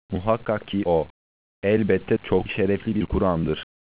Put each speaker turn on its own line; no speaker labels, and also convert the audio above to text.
Muhakkak ki o, elbette çok şerefli bir Kur'an'dır.